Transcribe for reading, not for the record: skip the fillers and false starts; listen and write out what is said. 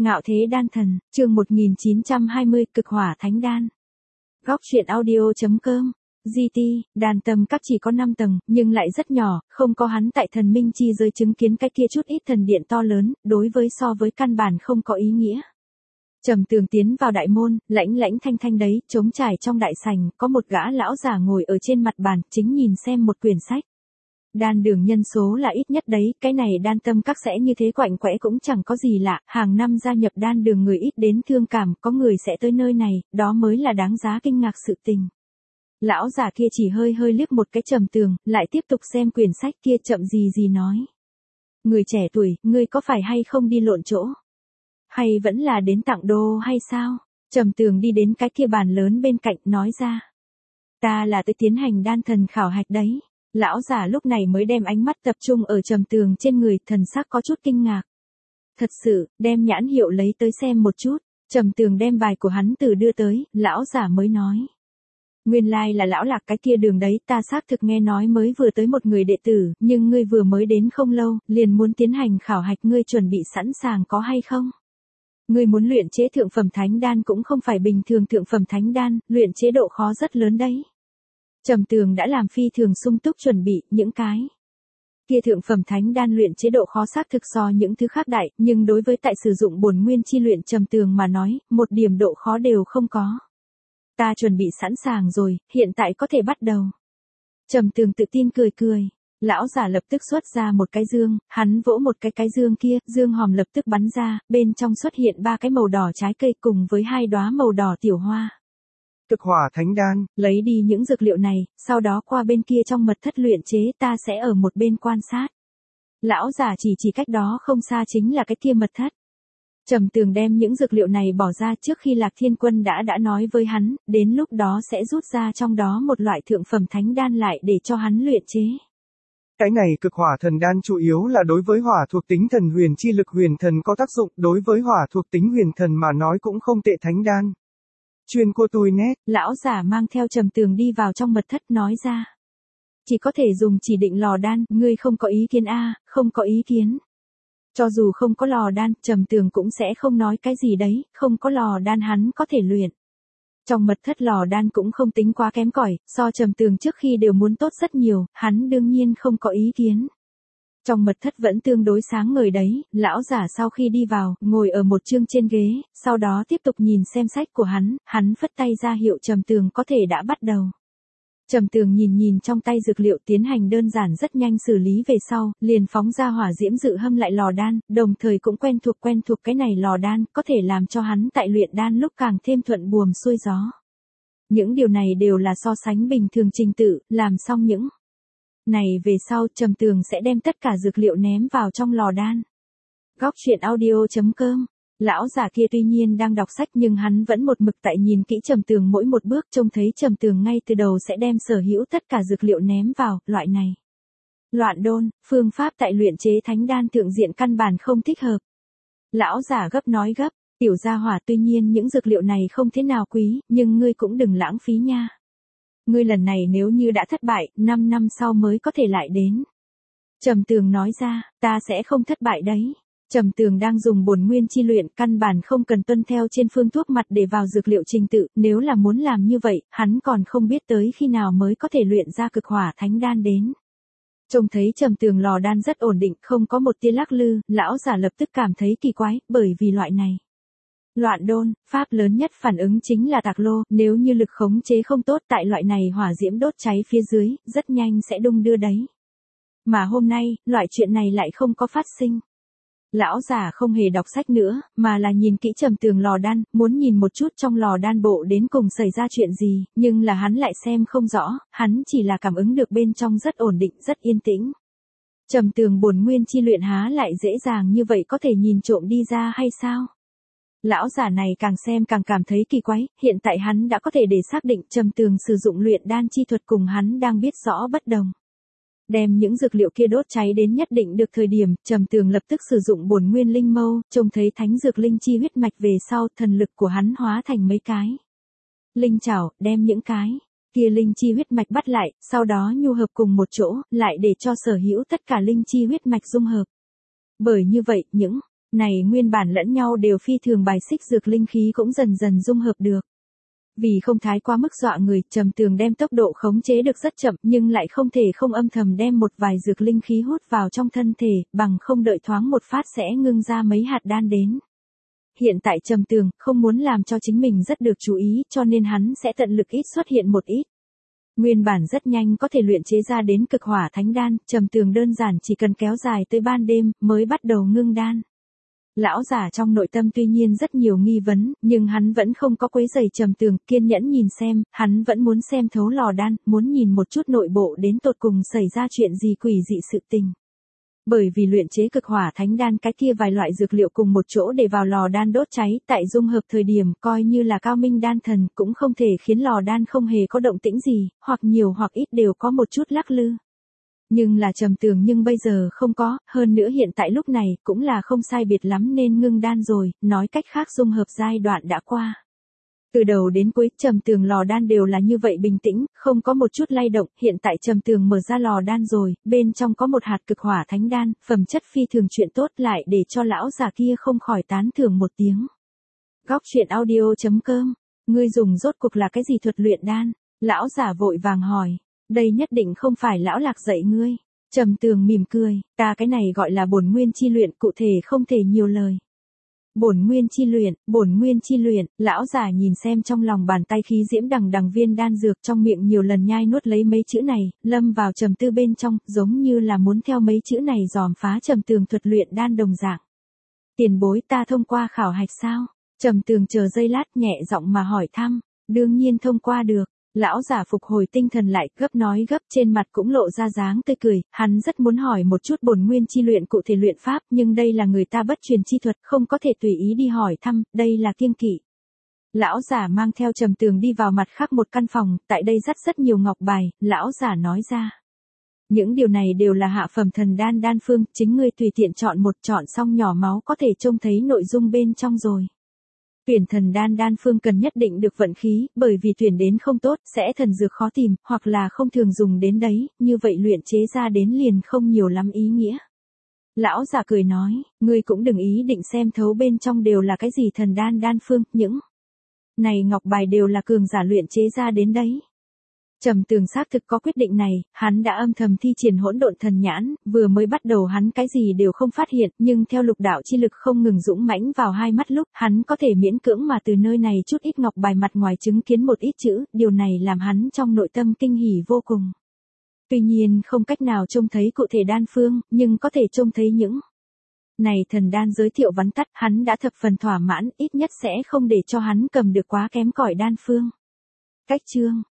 Ngạo thế đan thần, chương 1920, cực hỏa thánh đan. Góc truyện audio.com. GT, đan tâm các chỉ có 5 tầng, nhưng lại rất nhỏ, không có hắn tại thần minh chi giới chứng kiến cái kia chút ít thần điện to lớn, đối với so với căn bản không có ý nghĩa. Trầm Tường tiến vào đại môn, lãnh lãnh thanh thanh đấy, trống trải trong đại sảnh, có một gã lão già ngồi ở trên mặt bàn, chính nhìn xem một quyển sách. Đan đường nhân số là ít nhất đấy, cái này đan tâm các sẽ như thế quạnh quẽ cũng chẳng có gì lạ, hàng năm gia nhập đan đường người ít đến thương cảm, có người sẽ tới nơi này, đó mới là đáng giá kinh ngạc sự tình. Lão già kia chỉ hơi hơi liếc một cái Trầm Tường, lại tiếp tục xem quyển sách kia chậm gì nói. Người trẻ tuổi, ngươi có phải hay không đi lộn chỗ? Hay vẫn là đến tặng đô hay sao? Trầm Tường đi đến cái kia bàn lớn bên cạnh nói ra. Ta là tới tiến hành đan thần khảo hạch đấy. Lão già lúc này mới đem ánh mắt tập trung ở Trầm Tường trên người, thần sắc có chút kinh ngạc. Thật sự, đem nhãn hiệu lấy tới xem một chút. Trầm Tường đem bài của hắn từ đưa tới, lão già mới nói. Nguyên lai là lão Lạc cái kia đường đấy, ta xác thực nghe nói mới vừa tới một người đệ tử, nhưng ngươi vừa mới đến không lâu, liền muốn tiến hành khảo hạch, ngươi chuẩn bị sẵn sàng có hay không? Ngươi muốn luyện chế thượng phẩm thánh đan cũng không phải bình thường thượng phẩm thánh đan, luyện chế độ khó rất lớn đấy. Trầm Tường đã làm phi thường sung túc chuẩn bị, những cái kia thượng phẩm thánh đan luyện chế độ khó xác thực so những thứ khác đại, nhưng đối với tại sử dụng bổn nguyên chi luyện Trầm Tường mà nói, một điểm độ khó đều không có. Ta chuẩn bị sẵn sàng rồi, hiện tại có thể bắt đầu. Trầm Tường tự tin cười. Lão già lập tức xuất ra một cái dương, hắn vỗ một cái dương kia, dương hòm lập tức bắn ra, bên trong xuất hiện 3 cái màu đỏ trái cây cùng với 2 đóa màu đỏ tiểu hoa. Cực hỏa thánh đan, lấy đi những dược liệu này, sau đó qua bên kia trong mật thất luyện chế, ta sẽ ở một bên quan sát. Lão già chỉ cách đó không xa chính là cái kia mật thất. Trầm Tường đem những dược liệu này bỏ ra trước khi Lạc Thiên Quân đã nói với hắn, đến lúc đó sẽ rút ra trong đó một loại thượng phẩm thánh đan lại để cho hắn luyện chế. Cái này cực hỏa thần đan chủ yếu là đối với hỏa thuộc tính thần huyền chi lực huyền thần có tác dụng, đối với hỏa thuộc tính huyền thần mà nói cũng không tệ thánh đan. Chuyên cô tôi nét. Lão giả mang theo Trầm Tường đi vào trong mật thất nói ra. Chỉ có thể dùng chỉ định lò đan, ngươi không có ý kiến a? Không có ý kiến. Cho dù không có lò đan, Trầm Tường cũng sẽ không nói cái gì đấy, không có lò đan hắn có thể luyện. Trong mật thất lò đan cũng không tính quá kém cỏi, so Trầm Tường trước khi đều muốn tốt rất nhiều, hắn đương nhiên không có ý kiến. Trong mật thất vẫn tương đối sáng ngời đấy, lão giả sau khi đi vào, ngồi ở một chương trên ghế, sau đó tiếp tục nhìn xem sách của hắn phất tay ra hiệu Trầm Tường có thể đã bắt đầu. Trầm Tường nhìn trong tay dược liệu tiến hành đơn giản rất nhanh xử lý về sau, liền phóng ra hỏa diễm dự hâm lại lò đan, đồng thời cũng quen thuộc cái này lò đan, có thể làm cho hắn tại luyện đan lúc càng thêm thuận buồm xuôi gió. Những điều này đều là so sánh bình thường trình tự, làm xong những này về sau Trầm Tường sẽ đem tất cả dược liệu ném vào trong lò đan. Góc truyện audio.com. Lão già kia tuy nhiên đang đọc sách nhưng hắn vẫn một mực tại nhìn kỹ Trầm Tường mỗi một bước, trông thấy Trầm Tường ngay từ đầu sẽ đem sở hữu tất cả dược liệu ném vào, loại này. Loạn đôn, phương pháp tại luyện chế thánh đan thượng diện căn bản không thích hợp. Lão già nói gấp, tiểu gia hỏa tuy nhiên những dược liệu này không thế nào quý, nhưng ngươi cũng đừng lãng phí nha. Ngươi lần này nếu như đã thất bại, 5 năm sau mới có thể lại đến. Trầm Tường nói ra, ta sẽ không thất bại đấy. Trầm Tường đang dùng bổn nguyên chi luyện, căn bản không cần tuân theo trên phương thuốc mặt để vào dược liệu trình tự, nếu là muốn làm như vậy, hắn còn không biết tới khi nào mới có thể luyện ra cực hỏa thánh đan đến. Trông thấy Trầm Tường lò đan rất ổn định, không có một tia lắc lư, lão giả lập tức cảm thấy kỳ quái, bởi vì loại này. Loạn đôn, pháp lớn nhất phản ứng chính là tạc lô, nếu như lực khống chế không tốt tại loại này hỏa diễm đốt cháy phía dưới, rất nhanh sẽ đung đưa đấy. Mà hôm nay, loại chuyện này lại không có phát sinh. Lão già không hề đọc sách nữa, mà là nhìn kỹ Trầm Tường lò đan, muốn nhìn một chút trong lò đan bộ đến cùng xảy ra chuyện gì, nhưng là hắn lại xem không rõ, hắn chỉ là cảm ứng được bên trong rất ổn định, rất yên tĩnh. Trầm Tường bổn nguyên chi luyện há lại dễ dàng như vậy có thể nhìn trộm đi ra hay sao? Lão giả này càng xem càng cảm thấy kỳ quái, hiện tại hắn đã có thể để xác định Trầm Tường sử dụng luyện đan chi thuật cùng hắn đang biết rõ bất đồng. Đem những dược liệu kia đốt cháy đến nhất định được thời điểm, Trầm Tường lập tức sử dụng bổn nguyên linh mâu, trông thấy thánh dược linh chi huyết mạch về sau, thần lực của hắn hóa thành mấy cái linh chảo, đem những cái kia linh chi huyết mạch bắt lại, sau đó nhu hợp cùng một chỗ, lại để cho sở hữu tất cả linh chi huyết mạch dung hợp. Bởi như vậy, những Này nguyên bản lẫn nhau đều phi thường bài xích dược linh khí cũng dần dần dung hợp được. Vì không thái quá mức dọa người, Trầm Tường đem tốc độ khống chế được rất chậm nhưng lại không thể không âm thầm đem một vài dược linh khí hút vào trong thân thể, bằng không đợi thoáng một phát sẽ ngưng ra mấy hạt đan đến. Hiện tại Trầm Tường không muốn làm cho chính mình rất được chú ý cho nên hắn sẽ tận lực ít xuất hiện một ít. Nguyên bản rất nhanh có thể luyện chế ra đến cực hỏa thánh đan, Trầm Tường đơn giản chỉ cần kéo dài tới ban đêm mới bắt đầu ngưng đan. Lão giả trong nội tâm tuy nhiên rất nhiều nghi vấn, nhưng hắn vẫn không có quấy rầy Trầm Tường, kiên nhẫn nhìn xem, hắn vẫn muốn xem thấu lò đan, muốn nhìn một chút nội bộ đến tột cùng xảy ra chuyện gì quỷ dị sự tình. Bởi vì luyện chế cực hỏa thánh đan cái kia vài loại dược liệu cùng một chỗ để vào lò đan đốt cháy, tại dung hợp thời điểm coi như là cao minh đan thần cũng không thể khiến lò đan không hề có động tĩnh gì, hoặc nhiều hoặc ít đều có một chút lắc lư. Nhưng là Trầm Tường nhưng bây giờ không có, hơn nữa hiện tại lúc này cũng là không sai biệt lắm nên ngưng đan rồi, nói cách khác dung hợp giai đoạn đã qua. Từ đầu đến cuối Trầm Tường lò đan đều là như vậy bình tĩnh, không có một chút lay động, hiện tại Trầm Tường mở ra lò đan rồi, bên trong có một hạt cực hỏa thánh đan, phẩm chất phi thường chuyện tốt lại để cho lão già kia không khỏi tán thưởng một tiếng. Góc truyện audio.com, ngươi dùng rốt cuộc là cái gì thuật luyện đan? Lão già vội vàng hỏi. Đây nhất định không phải lão Lạc dạy ngươi. Trầm Tường mỉm cười, ta cái này gọi là bổn nguyên chi luyện, cụ thể không thể nhiều lời. Bổn nguyên chi luyện, lão già nhìn xem trong lòng bàn tay khí diễm đằng đằng viên đan dược trong miệng nhiều lần nhai nuốt lấy mấy chữ này, lâm vào trầm tư bên trong, giống như là muốn theo mấy chữ này dòm phá Trầm Tường thuật luyện đan đồng dạng. Tiền bối ta thông qua khảo hạch sao? Trầm Tường chờ giây lát nhẹ giọng mà hỏi thăm, đương nhiên thông qua được. Lão giả phục hồi tinh thần lại, gấp nói gấp, trên mặt cũng lộ ra dáng tươi cười, hắn rất muốn hỏi một chút bổn nguyên chi luyện cụ thể luyện pháp, nhưng đây là người ta bất truyền chi thuật, không có thể tùy ý đi hỏi thăm, đây là kiêng kỵ. Lão giả mang theo Trầm Tường đi vào mặt khác một căn phòng, tại đây rất nhiều ngọc bài, lão giả nói ra. Những điều này đều là hạ phẩm thần đan đan phương, chính ngươi tùy tiện chọn một, chọn xong nhỏ máu có thể trông thấy nội dung bên trong rồi. Tuyển thần đan đan phương cần nhất định được vận khí, bởi vì tuyển đến không tốt, sẽ thần dược khó tìm, hoặc là không thường dùng đến đấy, như vậy luyện chế ra đến liền không nhiều lắm ý nghĩa. Lão giả cười nói, ngươi cũng đừng ý định xem thấu bên trong đều là cái gì thần đan đan phương, những này ngọc bài đều là cường giả luyện chế ra đến đấy. Trầm Tường xác thực có quyết định này, hắn đã âm thầm thi triển hỗn độn thần nhãn, vừa mới bắt đầu hắn cái gì đều không phát hiện, nhưng theo lục đạo chi lực không ngừng dũng mãnh vào hai mắt lúc, hắn có thể miễn cưỡng mà từ nơi này chút ít ngọc bài mặt ngoài chứng kiến một ít chữ, điều này làm hắn trong nội tâm kinh hỉ vô cùng. Tuy nhiên không cách nào trông thấy cụ thể đan phương, nhưng có thể trông thấy những này thần đan giới thiệu vắn tắt, hắn đã thập phần thỏa mãn, ít nhất sẽ không để cho hắn cầm được quá kém cỏi đan phương. Cách chương